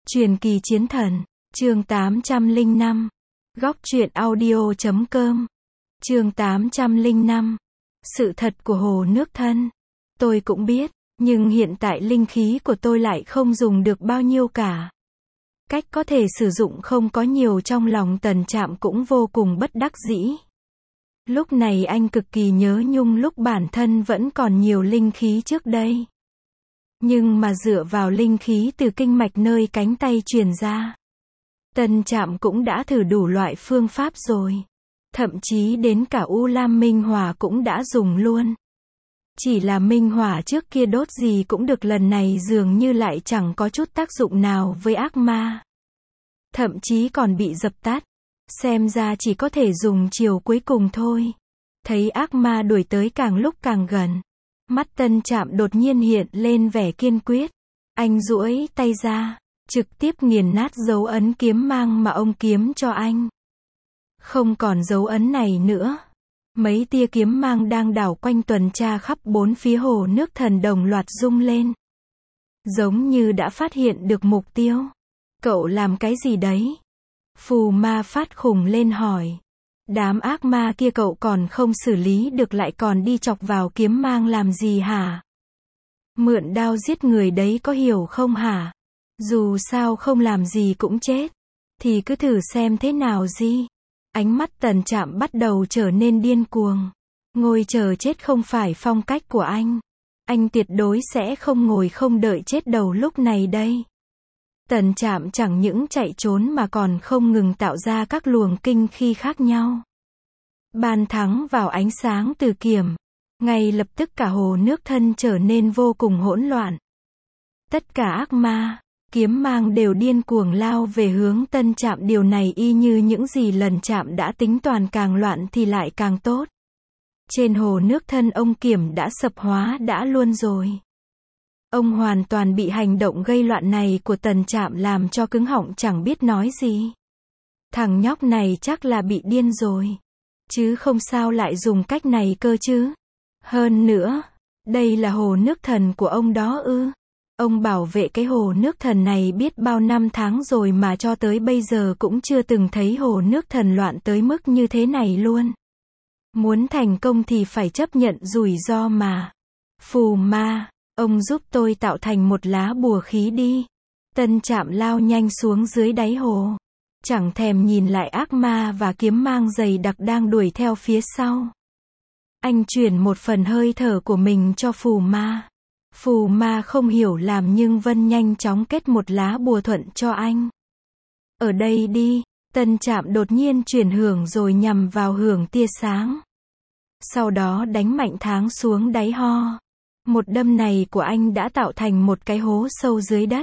Truyền kỳ chiến thần, chương 805. Góc truyện audio.com. Chương 805. Sự thật của hồ nước thân. Tôi cũng biết, nhưng hiện tại linh khí của tôi lại không dùng được bao nhiêu cả. Cách có thể sử dụng không có nhiều, trong lòng Tần Trạm cũng vô cùng bất đắc dĩ. Lúc này anh cực kỳ nhớ nhung lúc bản thân vẫn còn nhiều linh khí trước đây. Nhưng mà dựa vào linh khí từ kinh mạch nơi cánh tay truyền ra, Tần Trạm cũng đã thử đủ loại phương pháp rồi. Thậm chí đến cả U Lam Minh Hỏa cũng đã dùng luôn. Chỉ là Minh Hỏa trước kia đốt gì cũng được, lần này dường như lại chẳng có chút tác dụng nào với ác ma. Thậm chí còn bị dập tắt. Xem ra chỉ có thể dùng chiều cuối cùng thôi. Thấy ác ma đuổi tới càng lúc càng gần, mắt Tần Trạm đột nhiên hiện lên vẻ kiên quyết. Anh duỗi tay ra, trực tiếp nghiền nát dấu ấn kiếm mang mà ông kiếm cho anh. Không còn dấu ấn này nữa. Mấy tia kiếm mang đang đảo quanh tuần tra khắp bốn phía hồ nước thần đồng loạt rung lên. Giống như đã phát hiện được mục tiêu. Cậu làm cái gì đấy? Phù ma phát khùng lên hỏi. Đám ác ma kia cậu còn không xử lý được lại còn đi chọc vào kiếm mang làm gì hả? Mượn đao giết người đấy có hiểu không hả? Dù sao không làm gì cũng chết. Thì cứ thử xem thế nào gì. Ánh mắt Tần Trạm bắt đầu trở nên điên cuồng. Ngồi chờ chết không phải phong cách của anh. Anh tuyệt đối sẽ không ngồi không đợi chết đầu lúc này đây. Tần Trạm chẳng những chạy trốn mà còn không ngừng tạo ra các luồng kinh khí khác nhau. Ban thắng vào ánh sáng từ kiếm. Ngay lập tức cả hồ nước thân trở nên vô cùng hỗn loạn. Tất cả ác ma, kiếm mang đều điên cuồng lao về hướng Tần Trạm, điều này y như những gì lần Trạm đã tính toàn, càng loạn thì lại càng tốt. Trên hồ nước thân ông Kiểm đã sập hóa đã luôn rồi. Ông hoàn toàn bị hành động gây loạn này của Tần Trạm làm cho cứng họng chẳng biết nói gì. Thằng nhóc này chắc là bị điên rồi. Chứ không sao lại dùng cách này cơ chứ. Hơn nữa, đây là hồ nước thần của ông đó ư. Ông bảo vệ cái hồ nước thần này biết bao năm tháng rồi mà cho tới bây giờ cũng chưa từng thấy hồ nước thần loạn tới mức như thế này luôn. Muốn thành công thì phải chấp nhận rủi ro mà. Phù ma, ông giúp tôi tạo thành một lá bùa khí đi. Tần Trạm lao nhanh xuống dưới đáy hồ. Chẳng thèm nhìn lại ác ma và kiếm mang dày đặc đang đuổi theo phía sau. Anh chuyển một phần hơi thở của mình cho phù ma. Phù ma không hiểu làm nhưng vẫn nhanh chóng kết một lá bùa thuận cho anh. Ở đây đi. Tần Trạm đột nhiên chuyển hưởng rồi nhằm vào hưởng tia sáng. Sau đó đánh mạnh tháng xuống đáy ho. Một đâm này của anh đã tạo thành một cái hố sâu dưới đất.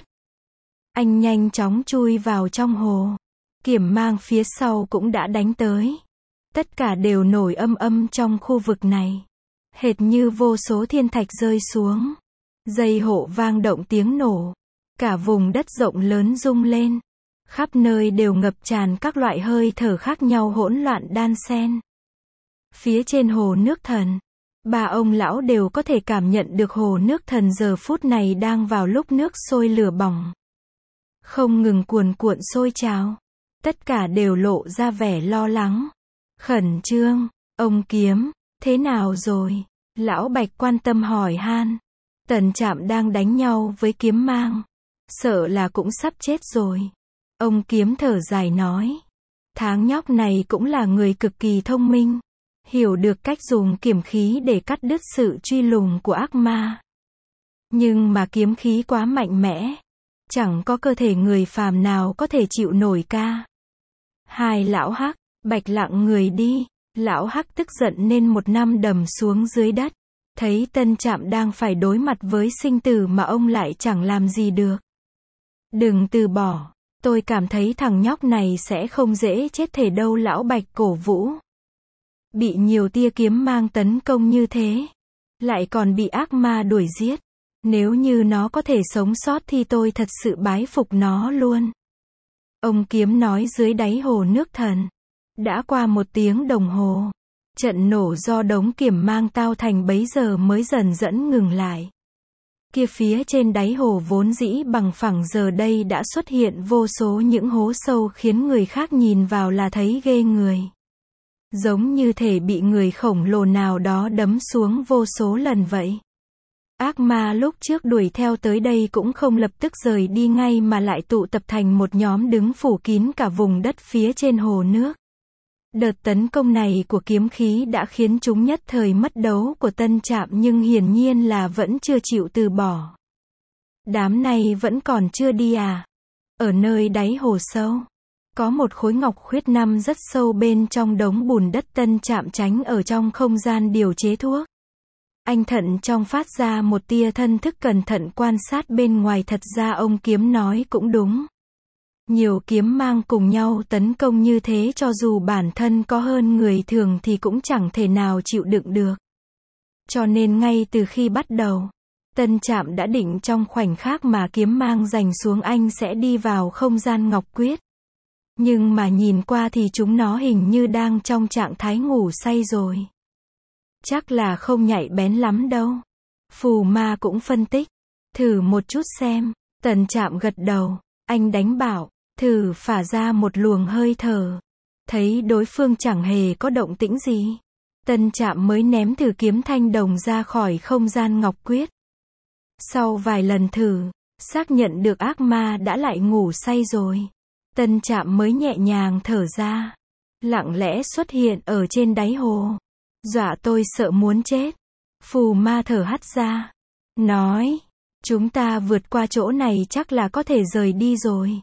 Anh nhanh chóng chui vào trong hồ. Kiểm mang phía sau cũng đã đánh tới. Tất cả đều nổi âm âm trong khu vực này. Hệt như vô số thiên thạch rơi xuống. Dây hộ vang động tiếng nổ. Cả vùng đất rộng lớn rung lên. Khắp nơi đều ngập tràn các loại hơi thở khác nhau hỗn loạn đan xen. Phía trên hồ nước thần, ba ông lão đều có thể cảm nhận được hồ nước thần giờ phút này đang vào lúc nước sôi lửa bỏng. Không ngừng cuồn cuộn sôi trào. Tất cả đều lộ ra vẻ lo lắng. Khẩn trương. Ông Kiếm, thế nào rồi? Lão Bạch quan tâm hỏi han. Tần Trạm đang đánh nhau với kiếm mang. Sợ là cũng sắp chết rồi. Ông Kiếm thở dài nói. Tháng nhóc này cũng là người cực kỳ thông minh. Hiểu được cách dùng kiếm khí để cắt đứt sự truy lùng của ác ma. Nhưng mà kiếm khí quá mạnh mẽ. Chẳng có cơ thể người phàm nào có thể chịu nổi ca. Hai lão Hắc, Bạch lặng người đi. Lão Hắc tức giận nên một năm đầm xuống dưới đất. Thấy Tần Trạm đang phải đối mặt với sinh tử mà ông lại chẳng làm gì được. Đừng từ bỏ. Tôi cảm thấy thằng nhóc này sẽ không dễ chết thể đâu, lão Bạch cổ vũ. Bị nhiều tia kiếm mang tấn công như thế. Lại còn bị ác ma đuổi giết. Nếu như nó có thể sống sót thì tôi thật sự bái phục nó luôn. Ông Kiếm nói. Dưới đáy hồ nước thần. Đã qua 1 tiếng đồng hồ. Trận nổ do đống kiếm mang tạo thành bấy giờ mới dần dần ngừng lại. kia phía trên đáy hồ vốn dĩ bằng phẳng giờ đây đã xuất hiện vô số những hố sâu khiến người khác nhìn vào là thấy ghê người. Giống như thể bị người khổng lồ nào đó đấm xuống vô số lần vậy. Ác ma lúc trước đuổi theo tới đây cũng không lập tức rời đi ngay mà lại tụ tập thành một nhóm đứng phủ kín cả vùng đất phía trên hồ nước. Đợt tấn công này của kiếm khí đã khiến chúng nhất thời mất đấu của Tân Trạm nhưng hiển nhiên là vẫn chưa chịu từ bỏ. Đám này vẫn còn chưa đi à? Ở nơi đáy hồ sâu, có một khối ngọc khuyết nằm rất sâu bên trong đống bùn đất. Tân Trạm tránh ở trong không gian điều chế thuốc. Anh thận trong phát ra một tia thân thức cẩn thận quan sát bên ngoài. Thật ra ông kiếm nói cũng đúng. Nhiều kiếm mang cùng nhau tấn công như thế cho dù bản thân có hơn người thường thì cũng chẳng thể nào chịu đựng được. Cho nên ngay từ khi bắt đầu, Tân Trạm đã định trong khoảnh khắc mà kiếm mang giành xuống anh sẽ đi vào không gian ngọc quyết. Nhưng mà nhìn qua thì chúng nó hình như đang trong trạng thái ngủ say rồi. Chắc là không nhạy bén lắm đâu. Phù Ma cũng phân tích. Thử một chút xem. Tân Trạm gật đầu. Anh đánh bảo. Thử phả ra một luồng hơi thở. Thấy đối phương chẳng hề có động tĩnh gì. Tân Trạm mới ném thử kiếm thanh đồng ra khỏi không gian ngọc quyết. Sau vài lần thử, xác nhận được ác ma đã lại ngủ say rồi. Tân Trạm mới nhẹ nhàng thở ra. Lặng lẽ xuất hiện ở trên đáy hồ. Dọa tôi sợ muốn chết. Phù Ma thở hắt ra. Nói. Chúng ta vượt qua chỗ này chắc là có thể rời đi rồi.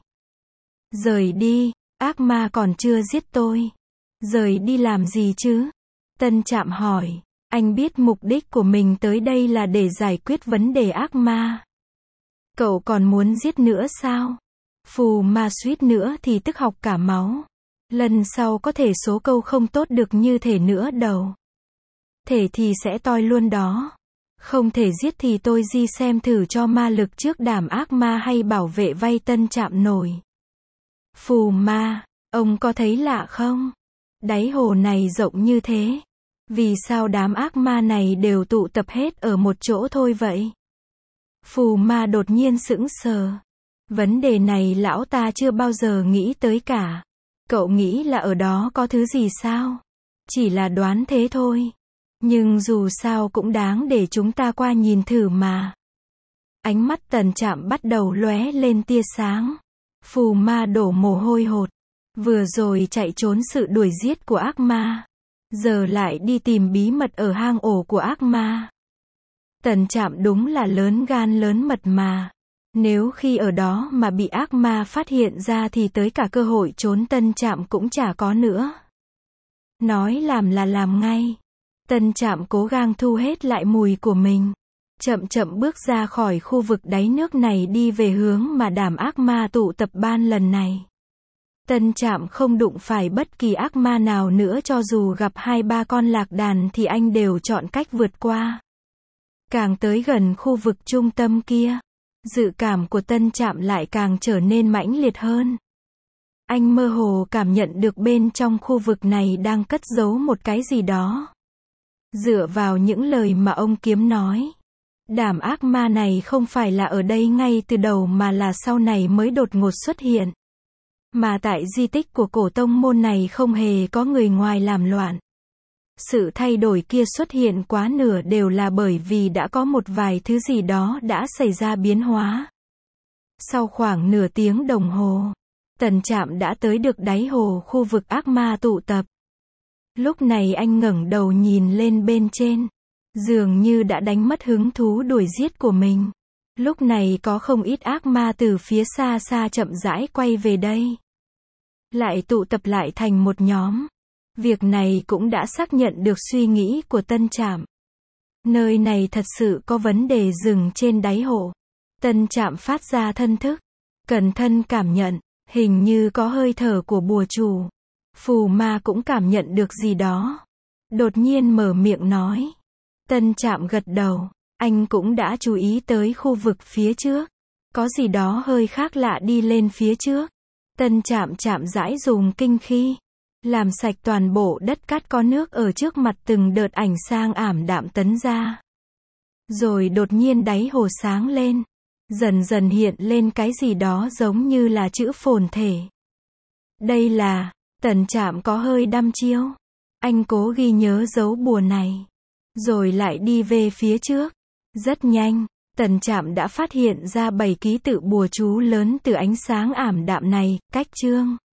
Rời đi? Ác ma còn chưa giết tôi. Rời đi làm gì chứ? Tân Trạm hỏi. Anh biết mục đích của mình tới đây là để giải quyết vấn đề ác ma. Cậu còn muốn giết nữa sao? Phù Ma suýt nữa thì tức học cả máu. Lần sau có thể số câu không tốt được như thể nữa đâu. Thể thì sẽ toi luôn đó. Không thể giết thì tôi di xem thử cho ma lực trước đảm ác ma hay bảo vệ vay. Tân Trạm nổi. Phù Ma, ông có thấy lạ không? Đáy hồ này rộng như thế. Vì sao đám ác ma này đều tụ tập hết ở một chỗ thôi vậy? Phù Ma đột nhiên sững sờ. Vấn đề này lão ta chưa bao giờ nghĩ tới cả. Cậu nghĩ là ở đó có thứ gì sao? Chỉ là đoán thế thôi. Nhưng dù sao cũng đáng để chúng ta qua nhìn thử mà. Ánh mắt Tân Trạm bắt đầu lóe lên tia sáng. Phù Ma đổ mồ hôi hột. Vừa rồi chạy trốn sự đuổi giết của ác ma. Giờ lại đi tìm bí mật ở hang ổ của ác ma. Tân Trạm đúng là lớn gan lớn mật mà. Nếu khi ở đó mà bị ác ma phát hiện ra thì tới cả cơ hội trốn Tân Trạm cũng chả có nữa. Nói làm là làm ngay. Tân Trạm cố gắng thu hết lại mùi của mình. Chậm chậm bước ra khỏi khu vực đáy nước này đi về hướng mà đám ác ma tụ tập ban lần này. Tân Trạm không đụng phải bất kỳ ác ma nào nữa, cho dù gặp 2-3 con lạc đàn thì anh đều chọn cách vượt qua. Càng tới gần khu vực trung tâm kia, dự cảm của Tân Trạm lại càng trở nên mãnh liệt hơn. Anh mơ hồ cảm nhận được bên trong khu vực này đang cất giấu một cái gì đó. Dựa vào những lời mà ông kiếm nói, đám ác ma này không phải là ở đây ngay từ đầu mà là sau này mới đột ngột xuất hiện. Mà tại di tích của cổ tông môn này không hề có người ngoài làm loạn. Sự thay đổi kia xuất hiện quá nửa đều là bởi vì đã có một vài thứ gì đó đã xảy ra biến hóa. Sau khoảng nửa tiếng đồng hồ, Tân Trạm đã tới được đáy hồ khu vực ác ma tụ tập. Lúc này anh ngẩng đầu nhìn lên bên trên. Dường như đã đánh mất hứng thú đuổi giết của mình. Lúc này có không ít ác ma từ phía xa xa chậm rãi quay về đây. Lại tụ tập lại thành một nhóm. Việc này cũng đã xác nhận được suy nghĩ của Tân Trạm. Nơi này thật sự có vấn đề rừng trên đáy hồ. Tân Trạm phát ra thân thức. Cẩn thận cảm nhận. Hình như có hơi thở của bùa chủ. Phù Ma cũng cảm nhận được gì đó. Đột nhiên mở miệng nói. Tân Trạm gật đầu. Anh cũng đã chú ý tới khu vực phía trước. Có gì đó hơi khác lạ đi lên phía trước. Tân Trạm chạm rãi dùng kinh khí. Làm sạch toàn bộ đất cát có nước ở trước mặt, từng đợt ảnh sang ảm đạm tấn ra. Rồi đột nhiên đáy hồ sáng lên. Dần dần hiện lên cái gì đó giống như là chữ phồn thể. Đây là, Tần Trạm có hơi đăm chiêu. Anh cố ghi nhớ dấu bùa này. Rồi lại đi về phía trước. Rất nhanh, Tần Trạm đã phát hiện ra 7 ký tự bùa chú lớn từ ánh sáng ảm đạm này, cách chương.